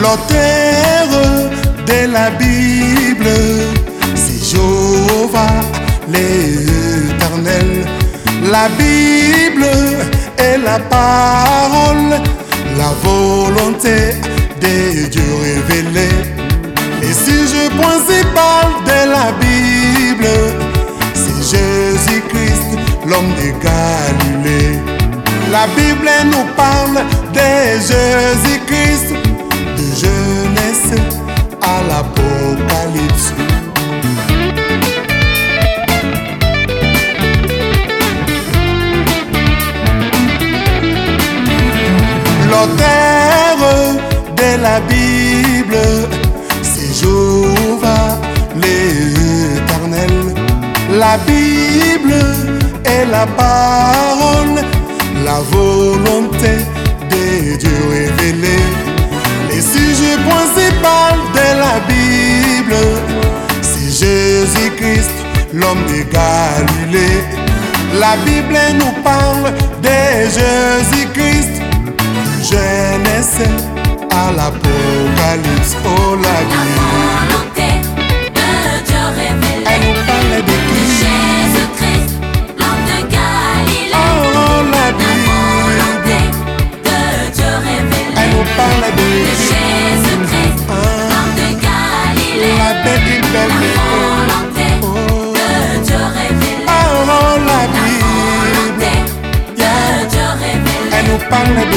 L'auteur de la Bible, c'est Jéhovah l'Éternel. La Bible est la parole, la volonté de Dieu révélée. Et si je principal de la Bible, c'est Jésus-Christ, l'homme de Galilée. La Bible nous parle de Jésus-Christ, de Genèse à l'Apocalypse. L'auteur de la Bible, c'est Jéhovah l'Éternel. La Bible est la parole, la volonté de Dieu révélée. Les sujets principaux de la Bible, c'est Jésus-Christ, l'homme de Galilée. La Bible nous parle de Jésus-Christ, de Genèse à l'Apocalypse. Oh, la volonté de Dieu révélée. Elle nous parle de qui? Jésus-Christ, l'homme de Galilée. Oh, la volonté de Dieu révélée. Elle nous parle de Jésus-Christ, l'homme de Galilée. La belle volonté de Dieu révélée. Oh, la volonté de Dieu révélée. Elle nous parle de